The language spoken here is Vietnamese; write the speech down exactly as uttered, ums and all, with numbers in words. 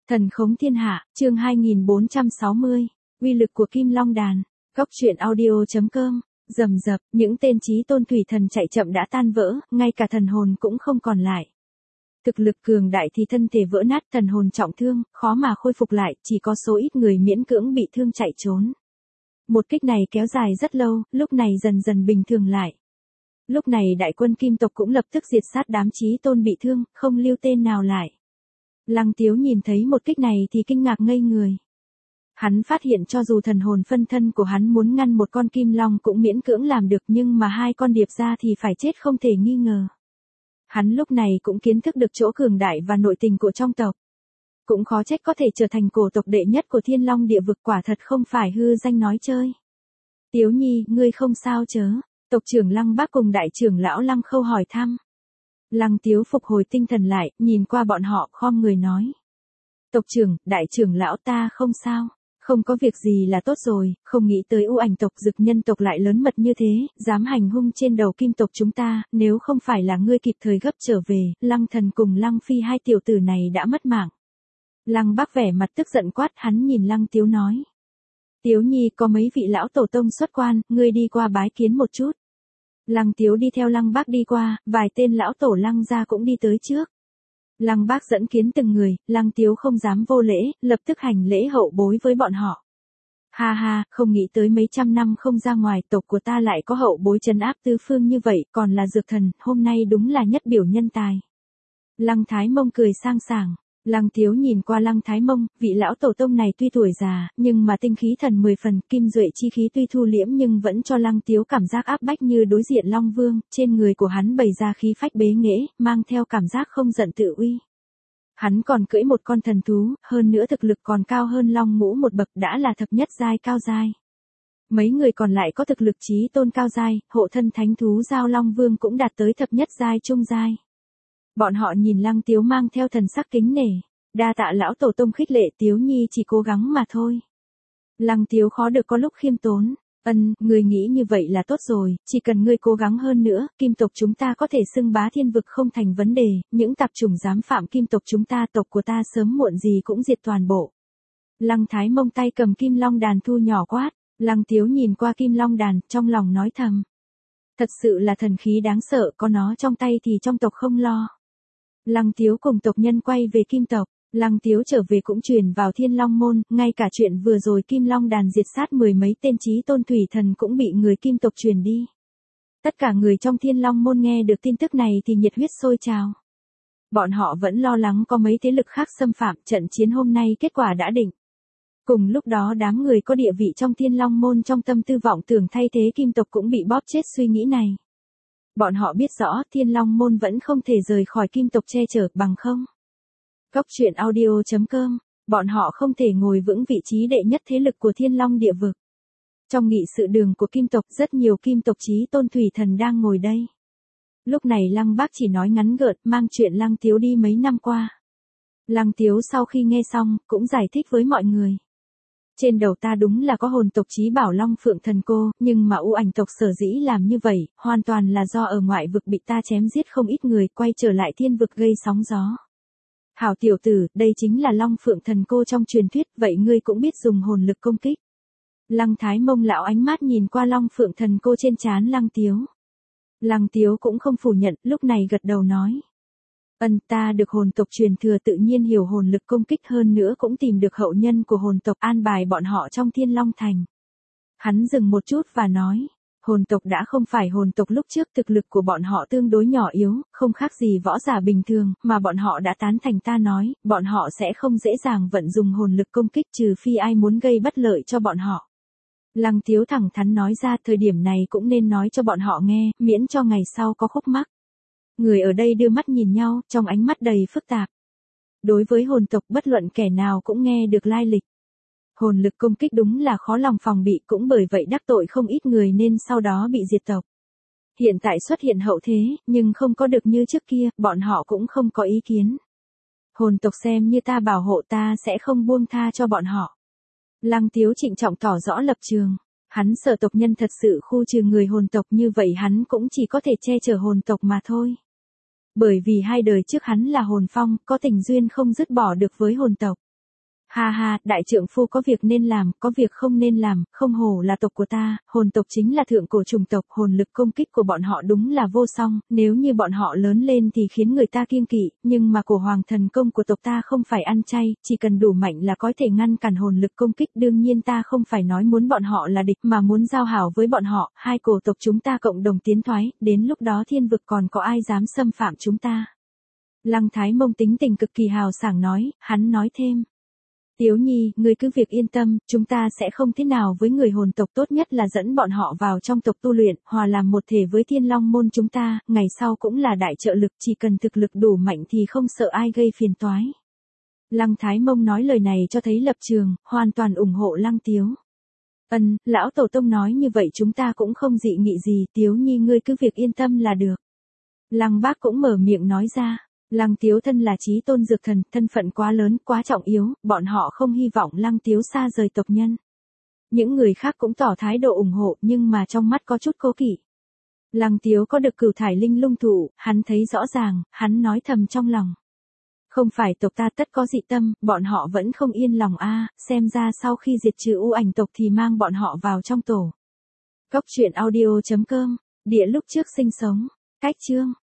Thần khống thiên hạ, chương hai nghìn bốn trăm sáu mươi, uy lực của Kim Long Đàn. Cốc truyện audio chấm com, rầm rập, những tên chí tôn thủy thần chạy chậm đã tan vỡ, ngay cả thần hồn cũng không còn lại. Thực lực cường đại thì thân thể vỡ nát, thần hồn trọng thương, khó mà khôi phục lại, chỉ có số ít người miễn cưỡng bị thương chạy trốn. Một kích này kéo dài rất lâu, lúc này dần dần bình thường lại. Lúc này đại quân Kim tộc cũng lập tức diệt sát đám chí tôn bị thương, không lưu tên nào lại. Lăng Tiếu nhìn thấy một kích này thì kinh ngạc ngây người. Hắn phát hiện cho dù thần hồn phân thân của hắn muốn ngăn một con kim long cũng miễn cưỡng làm được, nhưng mà hai con điệp ra thì phải chết không thể nghi ngờ. Hắn lúc này cũng kiến thức được chỗ cường đại và nội tình của trong tộc. Cũng khó trách có thể trở thành cổ tộc đệ nhất của Thiên Long địa vực, quả thật không phải hư danh nói chơi. Tiếu Nhi, ngươi không sao chớ? Tộc trưởng Lăng Bác cùng đại trưởng lão Lăng Khâu hỏi thăm. Lăng Tiếu phục hồi tinh thần lại, nhìn qua bọn họ, khom người nói. Tộc trưởng, đại trưởng lão ta không sao, không có việc gì là tốt rồi, không nghĩ tới U Ảnh tộc Dực Nhân tộc lại lớn mật như thế, dám hành hung trên đầu Kim tộc chúng ta, nếu không phải là ngươi kịp thời gấp trở về, Lăng Thần cùng Lăng Phi hai tiểu tử này đã mất mạng. Lăng Bác vẻ mặt tức giận quát, hắn nhìn Lăng Tiếu nói. Tiếu Nhi, có mấy vị lão tổ tông xuất quan, ngươi đi qua bái kiến một chút. Lăng Tiếu đi theo Lăng Bác đi qua, vài tên lão tổ Lăng gia cũng đi tới trước. Lăng Bác dẫn kiến từng người, Lăng Tiếu không dám vô lễ, lập tức hành lễ hậu bối với bọn họ. Ha ha, không nghĩ tới mấy trăm năm không ra ngoài, tộc của ta lại có hậu bối trấn áp tứ phương như vậy, còn là dược thần, hôm nay đúng là nhất biểu nhân tài. Lăng Thái Mông cười sang sảng. Lăng Tiếu nhìn qua Lăng Thái Mông, vị lão tổ tông này tuy tuổi già, nhưng mà tinh khí thần mười phần, kim duệ chi khí tuy thu liễm nhưng vẫn cho Lăng Tiếu cảm giác áp bách như đối diện Long Vương, trên người của hắn bày ra khí phách bế nghễ, mang theo cảm giác không giận tự uy. Hắn còn cưỡi một con thần thú, hơn nữa thực lực còn cao hơn Long Ngũ một bậc, đã là thập nhất giai cao giai. Mấy người còn lại có thực lực chí tôn cao giai, hộ thân thánh thú Giao Long Vương cũng đạt tới thập nhất giai trung giai. Bọn họ nhìn Lăng Tiếu mang theo thần sắc kính nể, đa tạ lão tổ tông khích lệ, Tiếu Nhi chỉ cố gắng mà thôi. Lăng Tiếu khó được có lúc khiêm tốn, ân, người nghĩ như vậy là tốt rồi, chỉ cần ngươi cố gắng hơn nữa, Kim tộc chúng ta có thể xưng bá thiên vực không thành vấn đề, những tạp chủng dám phạm Kim tộc chúng ta, tộc của ta sớm muộn gì cũng diệt toàn bộ. Lăng Thái Mông tay cầm Kim Long Đàn thu nhỏ quát, Lăng Tiếu nhìn qua Kim Long Đàn, trong lòng nói thầm. Thật sự là thần khí đáng sợ, có nó trong tay thì trong tộc không lo. Lăng Tiếu cùng tộc nhân quay về Kim tộc, Lăng Tiếu trở về cũng truyền vào Thiên Long môn, ngay cả chuyện vừa rồi Kim Long Đàn diệt sát mười mấy tên chí tôn thủy thần cũng bị người Kim tộc truyền đi. Tất cả người trong Thiên Long môn nghe được tin tức này thì nhiệt huyết sôi trào. Bọn họ vẫn lo lắng có mấy thế lực khác xâm phạm, trận chiến hôm nay kết quả đã định. Cùng lúc đó đám người có địa vị trong Thiên Long môn trong tâm tư vọng tưởng thay thế Kim tộc cũng bị bóp chết suy nghĩ này. Bọn họ biết rõ Thiên Long môn vẫn không thể rời khỏi Kim tộc che chở, bằng không. Cốc truyện audio chấm com, bọn họ không thể ngồi vững vị trí đệ nhất thế lực của Thiên Long địa vực. Trong nghị sự đường của Kim tộc rất nhiều Kim tộc chí tôn thủy thần đang ngồi đây. Lúc này Lăng Bác chỉ nói ngắn gợn, mang chuyện Lăng Tiếu đi mấy năm qua. Lăng Tiếu sau khi nghe xong, cũng giải thích với mọi người. Trên đầu ta đúng là có hồn tộc chí bảo Long Phượng Thần Cô, nhưng mà U Ảnh tộc sở dĩ làm như vậy, hoàn toàn là do ở ngoại vực bị ta chém giết không ít người, quay trở lại thiên vực gây sóng gió. Hảo tiểu tử, đây chính là Long Phượng Thần Cô trong truyền thuyết, vậy ngươi cũng biết dùng hồn lực công kích. Lăng Thái Mông lão ánh mắt nhìn qua Long Phượng Thần Cô trên trán Lăng Tiếu. Lăng Tiếu cũng không phủ nhận, lúc này gật đầu nói. Ân, ta được hồn tộc truyền thừa tự nhiên hiểu hồn lực công kích, hơn nữa cũng tìm được hậu nhân của hồn tộc an bài bọn họ trong Thiên Long Thành. Hắn dừng một chút và nói, hồn tộc đã không phải hồn tộc lúc trước, thực lực của bọn họ tương đối nhỏ yếu, không khác gì võ giả bình thường, mà bọn họ đã tán thành ta nói, bọn họ sẽ không dễ dàng vận dùng hồn lực công kích trừ phi ai muốn gây bất lợi cho bọn họ. Lăng Tiếu thẳng thắn nói ra, thời điểm này cũng nên nói cho bọn họ nghe, miễn cho ngày sau có khúc mắc. Người ở đây đưa mắt nhìn nhau, trong ánh mắt đầy phức tạp. Đối với hồn tộc bất luận kẻ nào cũng nghe được lai lịch. Hồn lực công kích đúng là khó lòng phòng bị, cũng bởi vậy đắc tội không ít người nên sau đó bị diệt tộc. Hiện tại xuất hiện hậu thế, nhưng không có được như trước kia, bọn họ cũng không có ý kiến. Hồn tộc xem như ta bảo hộ, ta sẽ không buông tha cho bọn họ. Lăng Tiếu trịnh trọng tỏ rõ lập trường. Hắn sợ tộc nhân thật sự khu trừ người hồn tộc, như vậy hắn cũng chỉ có thể che chở hồn tộc mà thôi. Bởi vì hai đời trước hắn là hồn phong, có tình duyên không dứt bỏ được với hồn tộc. Ha ha, đại trượng phu có việc nên làm, có việc không nên làm, không hổ là tộc của ta, hồn tộc chính là thượng cổ chủng tộc, hồn lực công kích của bọn họ đúng là vô song, nếu như bọn họ lớn lên thì khiến người ta kiêng kỵ, nhưng mà cổ hoàng thần công của tộc ta không phải ăn chay, chỉ cần đủ mạnh là có thể ngăn cản hồn lực công kích, đương nhiên ta không phải nói muốn bọn họ là địch mà muốn giao hảo với bọn họ, hai cổ tộc chúng ta cộng đồng tiến thoái, đến lúc đó thiên vực còn có ai dám xâm phạm chúng ta. Lăng Thái Mông tính tình cực kỳ hào sảng nói, hắn nói thêm. Tiếu Nhi, ngươi cứ việc yên tâm, chúng ta sẽ không thế nào với người hồn tộc, tốt nhất là dẫn bọn họ vào trong tộc tu luyện, hòa làm một thể với Thiên Long môn chúng ta, ngày sau cũng là đại trợ lực, chỉ cần thực lực đủ mạnh thì không sợ ai gây phiền toái. Lăng Thái Mông nói lời này cho thấy lập trường, hoàn toàn ủng hộ Lăng Tiếu. Ân, lão tổ tông nói như vậy chúng ta cũng không dị nghị gì, Tiếu Nhi ngươi cứ việc yên tâm là được. Lăng Bác cũng mở miệng nói ra. Lăng Tiếu thân là chí tôn dược thần, thân phận quá lớn, quá trọng yếu, bọn họ không hy vọng Lăng Tiếu xa rời tộc nhân. Những người khác cũng tỏ thái độ ủng hộ nhưng mà trong mắt có chút cố kỵ. Lăng Tiếu có được cửu thải linh lung thụ, hắn thấy rõ ràng, hắn nói thầm trong lòng. Không phải tộc ta tất có dị tâm, bọn họ vẫn không yên lòng a, xem ra sau khi diệt trừ u ảnh tộc thì mang bọn họ vào trong tổ. Cốc truyện audio chấm com, địa lúc trước sinh sống, cách chương.